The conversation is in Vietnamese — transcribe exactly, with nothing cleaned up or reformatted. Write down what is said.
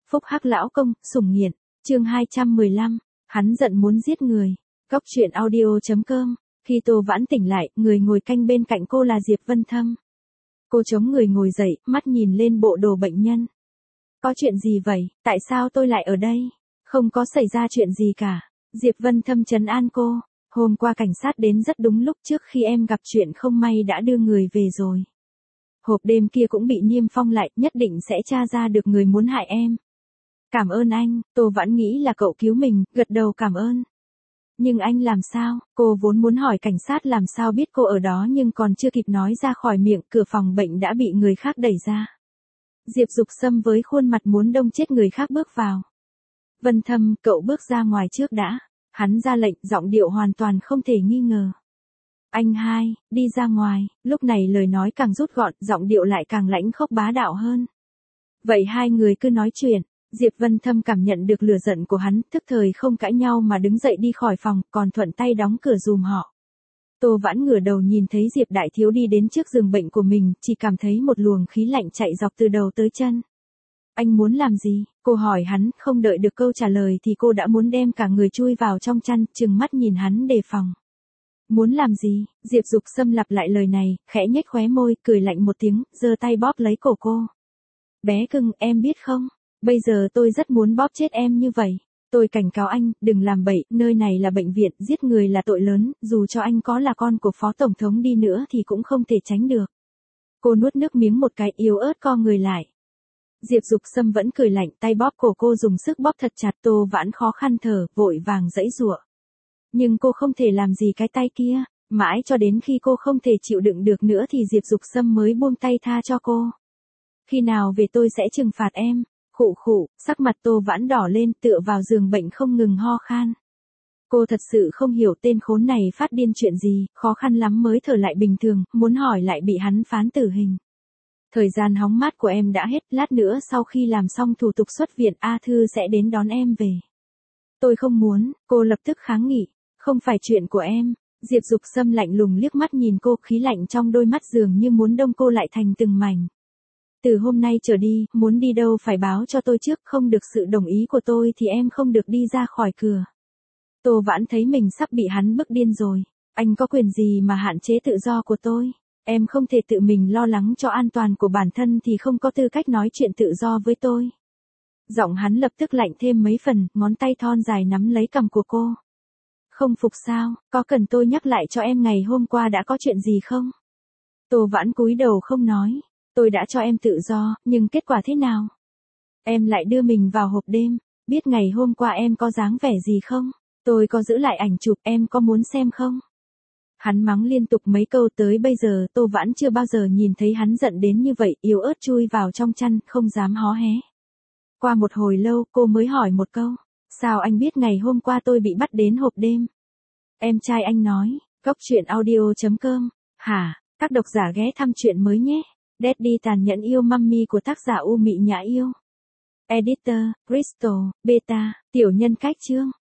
Phúc Hắc lão công, sủng nghiện, chương hai trăm mười lăm, hắn giận muốn giết người. Góc truyện audio.com, khi Tô Vãn tỉnh lại, người ngồi canh bên cạnh cô là Diệp Vân Thâm. Cô chống người ngồi dậy, mắt nhìn lên bộ đồ bệnh nhân. Có chuyện gì vậy, tại sao tôi lại ở đây? Không có xảy ra chuyện gì cả. Diệp Vân Thâm trấn an cô, hôm qua cảnh sát đến rất đúng lúc trước khi em gặp chuyện không may đã đưa người về rồi. Hộp đêm kia cũng bị niêm phong lại, nhất định sẽ tra ra được người muốn hại em. Cảm ơn anh, Tô Vãn nghĩ là cậu cứu mình, gật đầu cảm ơn. Nhưng anh làm sao, cô vốn muốn hỏi cảnh sát làm sao biết cô ở đó nhưng còn chưa kịp nói ra khỏi miệng, cửa phòng bệnh đã bị người khác đẩy ra. Diệp Dục Sâm với khuôn mặt muốn đông chết người khác bước vào. Vân Thâm, cậu bước ra ngoài trước đã. Hắn ra lệnh, giọng điệu hoàn toàn không thể nghi ngờ. Anh hai, đi ra ngoài, lúc này lời nói càng rút gọn, giọng điệu lại càng lãnh khốc bá đạo hơn. Vậy hai người cứ nói chuyện. Diệp Vân Thâm cảm nhận được lửa giận của hắn, thức thời không cãi nhau mà đứng dậy đi khỏi phòng, còn thuận tay đóng cửa giùm họ. Tô Vãn ngửa đầu nhìn thấy Diệp Đại Thiếu đi đến trước giường bệnh của mình, chỉ cảm thấy một luồng khí lạnh chạy dọc từ đầu tới chân. Anh muốn làm gì? Cô hỏi hắn, không đợi được câu trả lời thì cô đã muốn đem cả người chui vào trong chăn, trừng mắt nhìn hắn đề phòng. Muốn làm gì? Diệp Dục Sâm lặp lại lời này, khẽ nhếch khóe môi, cười lạnh một tiếng, giơ tay bóp lấy cổ cô. Bé cưng, em biết không? Bây giờ tôi rất muốn bóp chết em như vậy. Tôi cảnh cáo anh, đừng làm bậy, nơi này là bệnh viện, giết người là tội lớn, dù cho anh có là con của Phó Tổng thống đi nữa thì cũng không thể tránh được. Cô nuốt nước miếng một cái, yếu ớt co người lại. Diệp Dục Sâm vẫn cười lạnh, tay bóp cổ cô dùng sức bóp thật chặt. Tô Vãn khó khăn thở, vội vàng giãy giụa. Nhưng cô không thể làm gì cái tay kia, mãi cho đến khi cô không thể chịu đựng được nữa thì Diệp Dục Sâm mới buông tay tha cho cô. Khi nào về tôi sẽ trừng phạt em. Khụ khụ, sắc mặt Tô Vãn đỏ lên, tựa vào giường bệnh không ngừng ho khan. Cô thật sự không hiểu tên khốn này phát điên chuyện gì, khó khăn lắm mới thở lại bình thường, muốn hỏi lại bị hắn phán tử hình. Thời gian hóng mát của em đã hết, lát nữa sau khi làm xong thủ tục xuất viện A Thư sẽ đến đón em về. Tôi không muốn, cô lập tức kháng nghị, không phải chuyện của em. Diệp Dục Sâm lạnh lùng liếc mắt nhìn cô, khí lạnh trong đôi mắt dường như muốn đông cô lại thành từng mảnh. Từ hôm nay trở đi, muốn đi đâu phải báo cho tôi trước, không được sự đồng ý của tôi thì em không được đi ra khỏi cửa. Tô Vãn thấy mình sắp bị hắn bức điên rồi. Anh có quyền gì mà hạn chế tự do của tôi? Em không thể tự mình lo lắng cho an toàn của bản thân thì không có tư cách nói chuyện tự do với tôi. Giọng hắn lập tức lạnh thêm mấy phần, ngón tay thon dài nắm lấy cằm của cô. Không phục sao, có cần tôi nhắc lại cho em ngày hôm qua đã có chuyện gì không? Tô Vãn cúi đầu không nói. Tôi đã cho em tự do, nhưng kết quả thế nào? Em lại đưa mình vào hộp đêm, biết ngày hôm qua em có dáng vẻ gì không? Tôi có giữ lại ảnh chụp, em có muốn xem không? Hắn mắng liên tục mấy câu, tới bây giờ Tô Vãn chưa bao giờ nhìn thấy hắn giận đến như vậy, yếu ớt chui vào trong chăn, không dám hó hé. Qua một hồi lâu, cô mới hỏi một câu, sao anh biết ngày hôm qua tôi bị bắt đến hộp đêm? Em trai anh nói. Góc truyện audio.com, hả, các độc giả ghé thăm chuyện mới nhé. Daddy tàn nhẫn yêu mummy của tác giả U Mị Nhã Yêu. Editor, Crystal, Beta, tiểu nhân cách chương.